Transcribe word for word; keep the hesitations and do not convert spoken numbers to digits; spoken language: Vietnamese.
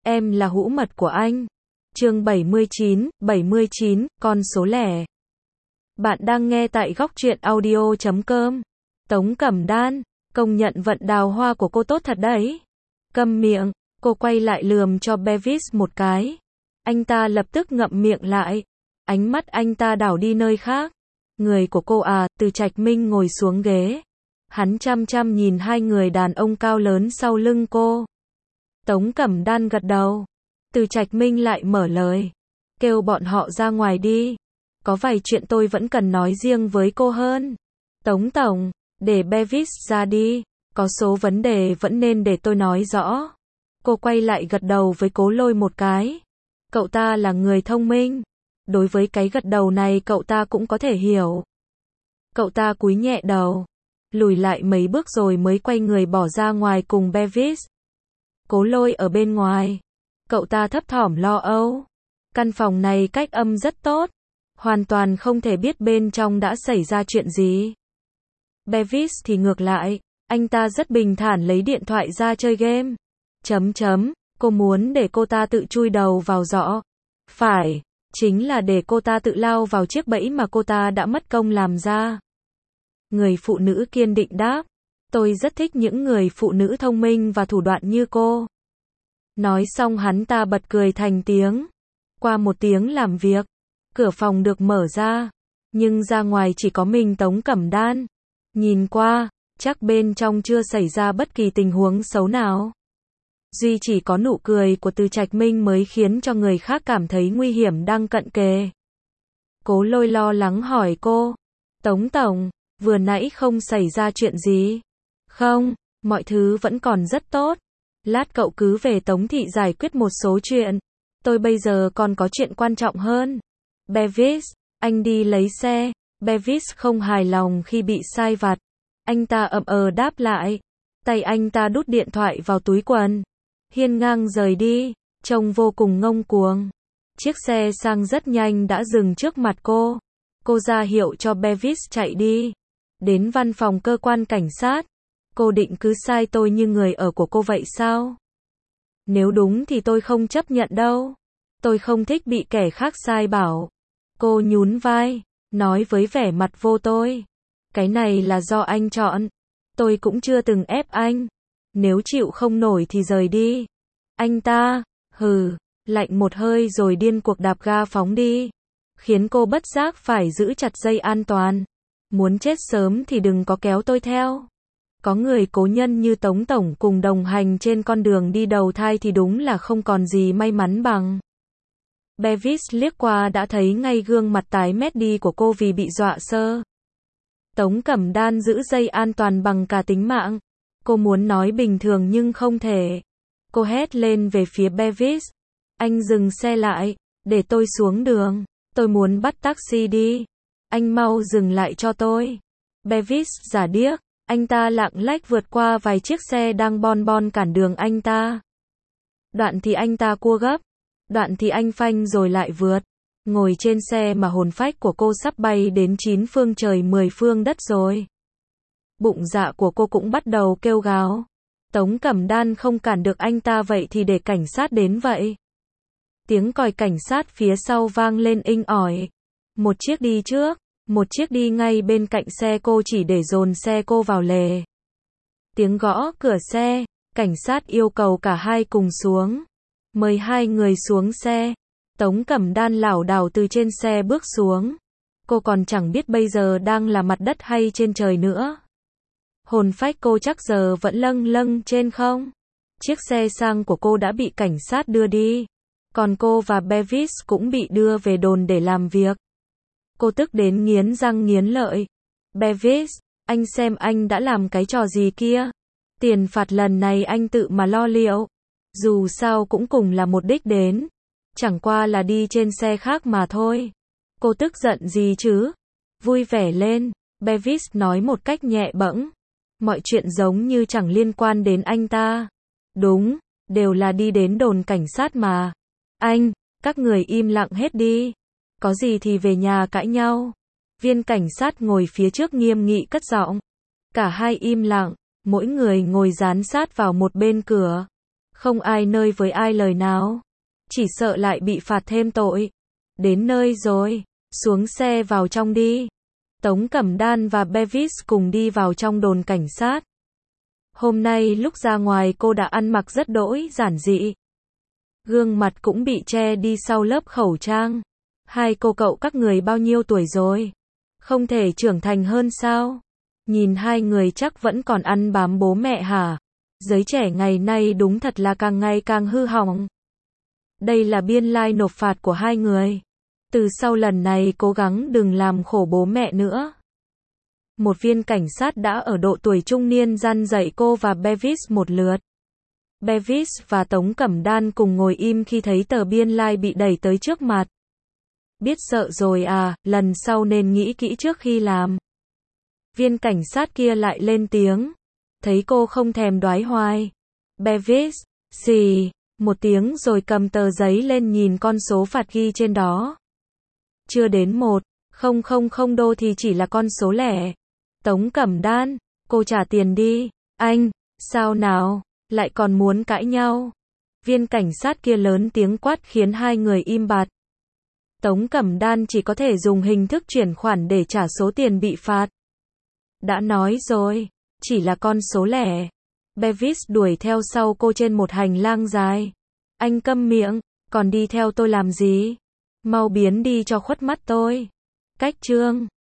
em là hũ mật của anh. Chương bảy mươi chín, bảy mươi chín, con số lẻ. Bạn đang nghe tại góc truyện audio chấm com. Tống Cẩm Đan, công nhận vận đào hoa của cô tốt thật đấy. Câm miệng, cô quay lại lườm cho Bevis một cái. Anh ta lập tức ngậm miệng lại. Ánh mắt anh ta đảo đi nơi khác. Người của cô à, Từ Trạch Minh ngồi xuống ghế. Hắn chăm chăm nhìn hai người đàn ông cao lớn sau lưng cô. Tống Cẩm Đan gật đầu. Từ Trạch Minh lại mở lời. Kêu bọn họ ra ngoài đi. Có vài chuyện tôi vẫn cần nói riêng với cô hơn. Tống Tổng, để Bevis ra đi. Có số vấn đề vẫn nên để tôi nói rõ. Cô quay lại gật đầu với Cố Lôi một cái. Cậu ta là người thông minh. Đối với cái gật đầu này cậu ta cũng có thể hiểu. Cậu ta cúi nhẹ đầu. Lùi lại mấy bước rồi mới quay người bỏ ra ngoài cùng Bevis. Cố Lôi ở bên ngoài. Cậu ta thấp thỏm lo âu. Căn phòng này cách âm rất tốt. Hoàn toàn không thể biết bên trong đã xảy ra chuyện gì. Bevis thì ngược lại. Anh ta rất bình thản lấy điện thoại ra chơi game. Chấm chấm. Cô muốn để cô ta tự chui đầu vào giỏ. Phải. Chính là để cô ta tự lao vào chiếc bẫy mà cô ta đã mất công làm ra. Người phụ nữ kiên định đáp. Tôi rất thích những người phụ nữ thông minh và thủ đoạn như cô. Nói xong hắn ta bật cười thành tiếng. Qua một tiếng làm việc, cửa phòng được mở ra. Nhưng ra ngoài chỉ có mình Tống Cẩm Đan. Nhìn qua, chắc bên trong chưa xảy ra bất kỳ tình huống xấu nào. Duy chỉ có nụ cười của Từ Trạch Minh mới khiến cho người khác cảm thấy nguy hiểm đang cận kề. Cố Lôi lo lắng hỏi cô. Tống Tổng, vừa nãy không xảy ra chuyện gì? Không, mọi thứ vẫn còn rất tốt. Lát cậu cứ về Tống Thị giải quyết một số chuyện. Tôi bây giờ còn có chuyện quan trọng hơn. Bevis, anh đi lấy xe. Bevis không hài lòng khi bị sai vặt. Anh ta ậm ờ đáp lại. Tay anh ta đút điện thoại vào túi quần. Hiên ngang rời đi, trông vô cùng ngông cuồng. Chiếc xe sang rất nhanh đã dừng trước mặt cô. Cô ra hiệu cho Bevis chạy đi. Đến văn phòng cơ quan cảnh sát. Cô định cứ sai tôi như người ở của cô vậy sao? Nếu đúng thì tôi không chấp nhận đâu. Tôi không thích bị kẻ khác sai bảo. Cô nhún vai, nói với vẻ mặt vô tôi. Cái này là do anh chọn. Tôi cũng chưa từng ép anh. Nếu chịu không nổi thì rời đi. Anh ta, hừ, lạnh một hơi rồi điên cuộc đạp ga phóng đi. Khiến cô bất giác phải giữ chặt dây an toàn. Muốn chết sớm thì đừng có kéo tôi theo. Có người cố nhân như Tống Tổng cùng đồng hành trên con đường đi đầu thai thì đúng là không còn gì may mắn bằng. Bevis liếc qua đã thấy ngay gương mặt tái mét đi của cô vì bị dọa sơ. Tống Cẩm Đan giữ dây an toàn bằng cả tính mạng. Cô muốn nói bình thường nhưng không thể. Cô hét lên về phía Bevis. Anh dừng xe lại, để tôi xuống đường. Tôi muốn bắt taxi đi. Anh mau dừng lại cho tôi. Bevis giả điếc. Anh ta lạng lách vượt qua vài chiếc xe đang bon bon cản đường anh ta. Đoạn thì anh ta cua gấp. Đoạn thì anh phanh rồi lại vượt. Ngồi trên xe mà hồn phách của cô sắp bay đến chín phương trời mười phương đất rồi. Bụng dạ của cô cũng bắt đầu kêu gào. Tống Cẩm Đan không cản được anh ta vậy thì để cảnh sát đến vậy. Tiếng còi cảnh sát phía sau vang lên inh ỏi. Một chiếc đi trước, một chiếc đi ngay bên cạnh xe cô chỉ để dồn xe cô vào lề. Tiếng gõ cửa xe, cảnh sát yêu cầu cả hai cùng xuống. Mời hai người xuống xe. Tống Cẩm Đan lảo đảo từ trên xe bước xuống. Cô còn chẳng biết bây giờ đang là mặt đất hay trên trời nữa. Hồn phách cô chắc giờ vẫn lâng lâng trên không. Chiếc xe sang của cô đã bị cảnh sát đưa đi. Còn cô và Bevis cũng bị đưa về đồn để làm việc. Cô tức đến nghiến răng nghiến lợi. Bevis, anh xem anh đã làm cái trò gì kia. Tiền phạt lần này anh tự mà lo liệu. Dù sao cũng cùng là một đích đến. Chẳng qua là đi trên xe khác mà thôi. Cô tức giận gì chứ? Vui vẻ lên. Bevis nói một cách nhẹ bẫng. Mọi chuyện giống như chẳng liên quan đến anh ta. Đúng, đều là đi đến đồn cảnh sát mà. Anh, các người im lặng hết đi. Có gì thì về nhà cãi nhau. Viên cảnh sát ngồi phía trước nghiêm nghị cất giọng. Cả hai im lặng, mỗi người ngồi dán sát vào một bên cửa. Không ai nơi với ai lời nào. Chỉ sợ lại bị phạt thêm tội. Đến nơi rồi. Xuống xe vào trong đi. Tống Cẩm Đan và Bevis cùng đi vào trong đồn cảnh sát. Hôm nay lúc ra ngoài cô đã ăn mặc rất đỗi giản dị. Gương mặt cũng bị che đi sau lớp khẩu trang. Hai cô cậu các người bao nhiêu tuổi rồi? Không thể trưởng thành hơn sao? Nhìn hai người chắc vẫn còn ăn bám bố mẹ hả? Giới trẻ ngày nay đúng thật là càng ngày càng hư hỏng. Đây là biên lai nộp phạt của hai người. Từ sau lần này cố gắng đừng làm khổ bố mẹ nữa. Một viên cảnh sát đã ở độ tuổi trung niên răn dạy cô và Bevis một lượt. Bevis và Tống Cẩm Đan cùng ngồi im khi thấy tờ biên lai bị đẩy tới trước mặt. Biết sợ rồi à, lần sau nên nghĩ kỹ trước khi làm. Viên cảnh sát kia lại lên tiếng. Thấy cô không thèm đoái hoài. Bevis, xì, một tiếng rồi cầm tờ giấy lên nhìn con số phạt ghi trên đó. Chưa đến một, không không không đô thì chỉ là con số lẻ. Tống Cẩm Đan, cô trả tiền đi. Anh, sao nào, lại còn muốn cãi nhau. Viên cảnh sát kia lớn tiếng quát khiến hai người im bặt. Tống Cẩm Đan chỉ có thể dùng hình thức chuyển khoản để trả số tiền bị phạt. Đã nói rồi, chỉ là con số lẻ. Bevis đuổi theo sau cô trên một hành lang dài. Anh câm miệng, còn đi theo tôi làm gì? Mau biến đi cho khuất mắt tôi. Cách chương